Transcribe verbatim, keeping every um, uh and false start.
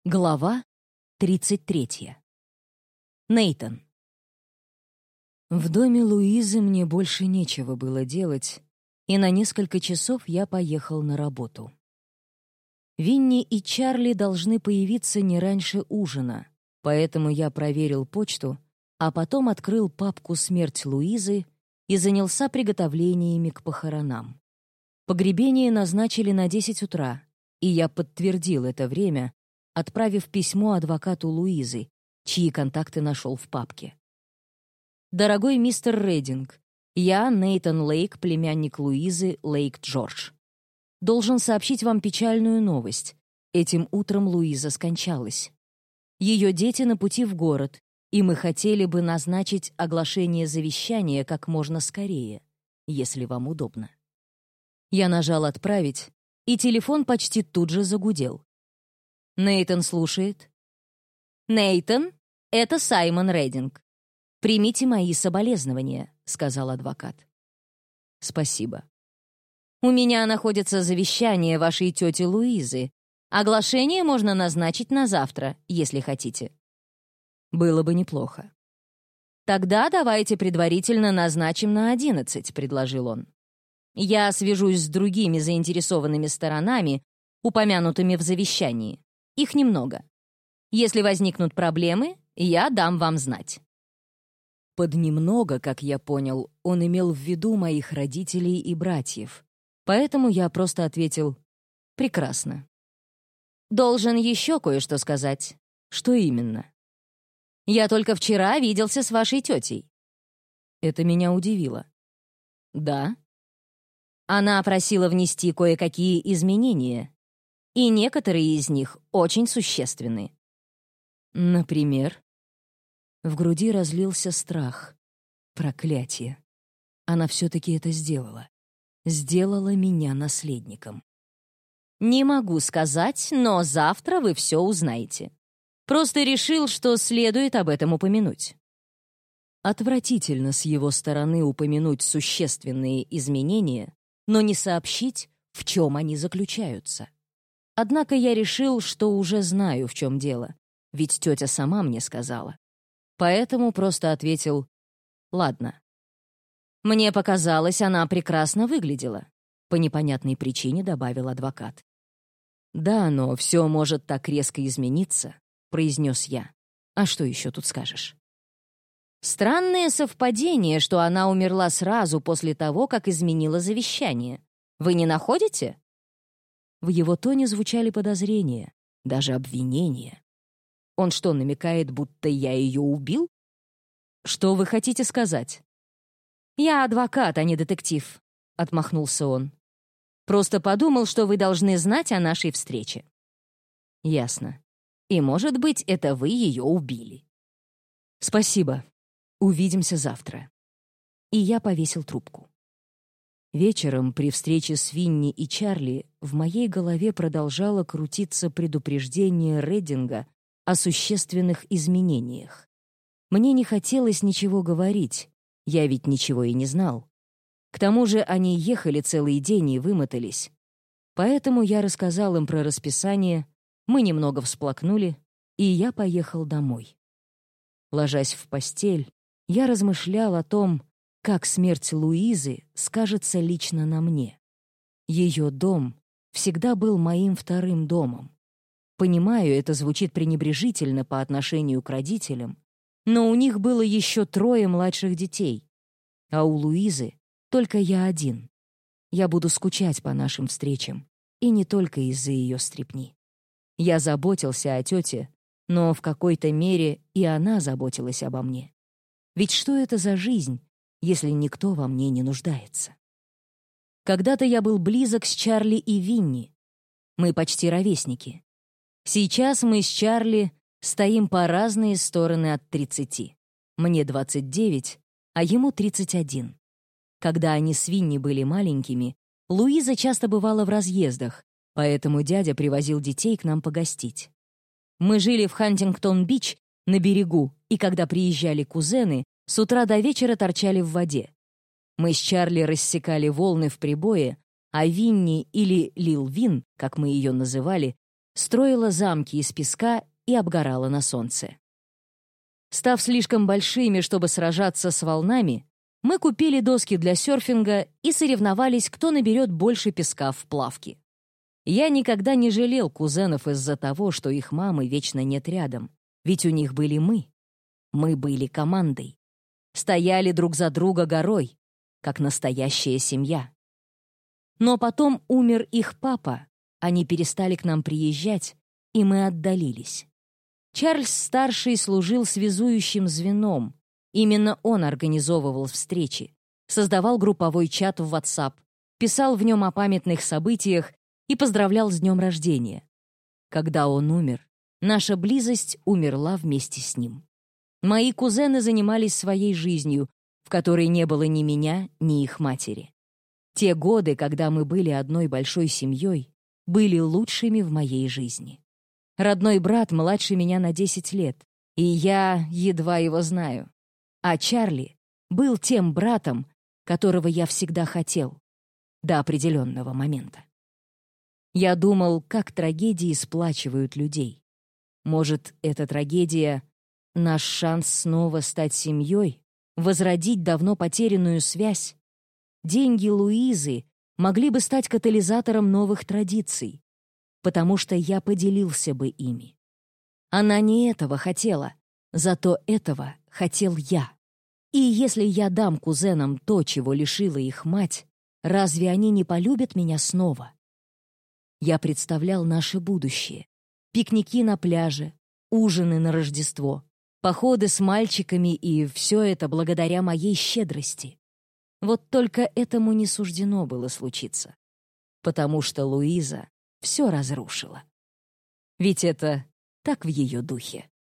Глава тридцать третья. Нейтан. В доме Луизы мне больше нечего было делать, и на несколько часов я поехал на работу. Винни и Чарли должны появиться не раньше ужина, поэтому я проверил почту, а потом открыл папку «Смерть Луизы» и занялся приготовлениями к похоронам. Погребение назначили на десять утра, и я подтвердил это время, отправив письмо адвокату Луизы, чьи контакты нашел в папке. «Дорогой мистер Рединг, я, Нейтан Лейк, племянник Луизы, Лейк-Джордж. Должен сообщить вам печальную новость. Этим утром Луиза скончалась. Ее дети на пути в город, и мы хотели бы назначить оглашение завещания как можно скорее, если вам удобно». Я нажал «Отправить», и телефон почти тут же загудел. Нейтан слушает. «Нейтан, это Саймон Рединг. Примите мои соболезнования», — сказал адвокат. «Спасибо. У меня находится завещание вашей тети Луизы. Оглашение можно назначить на завтра, если хотите». «Было бы неплохо». «Тогда давайте предварительно назначим на одиннадцать», — предложил он. «Я свяжусь с другими заинтересованными сторонами, упомянутыми в завещании. Их немного. Если возникнут проблемы, я дам вам знать». Под «немного», как я понял, он имел в виду моих родителей и братьев. Поэтому я просто ответил «прекрасно». «Должен еще кое-что сказать». «Что именно?» «Я только вчера виделся с вашей тетей». Это меня удивило. «Да?» Она просила внести кое-какие изменения, и некоторые из них очень существенны. Например? В груди разлился страх. Проклятие. Она все-таки это сделала. Сделала меня наследником. Не могу сказать, но завтра вы все узнаете. Просто решил, что следует об этом упомянуть. Отвратительно с его стороны упомянуть существенные изменения, но не сообщить, в чем они заключаются. Однако я решил, что уже знаю, в чем дело, ведь тетя сама мне сказала. Поэтому просто ответил «Ладно». Мне показалось, она прекрасно выглядела. По непонятной причине добавил адвокат. «Да, но все может так резко измениться», — произнес я. «А что еще тут скажешь?» «Странное совпадение, что она умерла сразу после того, как изменила завещание. Вы не находите?» В его тоне звучали подозрения, даже обвинения. Он что, намекает, будто я ее убил? «Что вы хотите сказать?» «Я адвокат, а не детектив», — отмахнулся он. «Просто подумал, что вы должны знать о нашей встрече». «Ясно. И, может быть, это вы ее убили». «Спасибо. Увидимся завтра». И я повесил трубку. Вечером при встрече с Винни и Чарли в моей голове продолжало крутиться предупреждение Рединга о существенных изменениях. Мне не хотелось ничего говорить, я ведь ничего и не знал. К тому же они ехали целый день и вымотались. Поэтому я рассказал им про расписание, мы немного всплакнули, и я поехал домой. Ложась в постель, я размышлял о том, как смерть Луизы скажется лично на мне. Ее дом всегда был моим вторым домом. Понимаю, это звучит пренебрежительно по отношению к родителям, но у них было еще трое младших детей, а у Луизы только я один. Я буду скучать по нашим встречам, и не только из-за ее стряпни. Я заботился о тете, но в какой-то мере и она заботилась обо мне. Ведь что это за жизнь, если никто во мне не нуждается? Когда-то я был близок с Чарли и Винни. Мы почти ровесники. Сейчас мы с Чарли стоим по разные стороны от тридцати. Мне двадцать девять, а ему тридцать один. Когда они с Винни были маленькими, Луиза часто бывала в разъездах, поэтому дядя привозил детей к нам погостить. Мы жили в Хантингтон-Бич на берегу, и когда приезжали кузены, с утра до вечера торчали в воде. Мы с Чарли рассекали волны в прибое, а Винни или Лил Вин, как мы ее называли, строила замки из песка и обгорала на солнце. Став слишком большими, чтобы сражаться с волнами, мы купили доски для серфинга и соревновались, кто наберет больше песка в плавке. Я никогда не жалел кузенов из-за того, что их мамы вечно нет рядом, ведь у них были мы. Мы были командой. Стояли друг за друга горой, как настоящая семья. Но потом умер их папа, они перестали к нам приезжать, и мы отдалились. Чарльз-старший служил связующим звеном. Именно он организовывал встречи, создавал групповой чат в WhatsApp, писал в нем о памятных событиях и поздравлял с днем рождения. Когда он умер, наша близость умерла вместе с ним. Мои кузены занимались своей жизнью, в которой не было ни меня, ни их матери. Те годы, когда мы были одной большой семьей, были лучшими в моей жизни. Родной брат младше меня на десять лет, и я едва его знаю. А Чарли был тем братом, которого я всегда хотел, до определенного момента. Я думал, как трагедии сплачивают людей. Может, эта трагедия — наш шанс снова стать семьей, возродить давно потерянную связь? Деньги Луизы могли бы стать катализатором новых традиций, потому что я поделился бы ими. Она не этого хотела, зато этого хотел я. И если я дам кузенам то, чего лишила их мать, разве они не полюбят меня снова? Я представлял наше будущее. Пикники на пляже, ужины на Рождество, походы с мальчиками, и все это благодаря моей щедрости. Вот только этому не суждено было случиться, потому что Луиза все разрушила. Ведь это так в ее духе.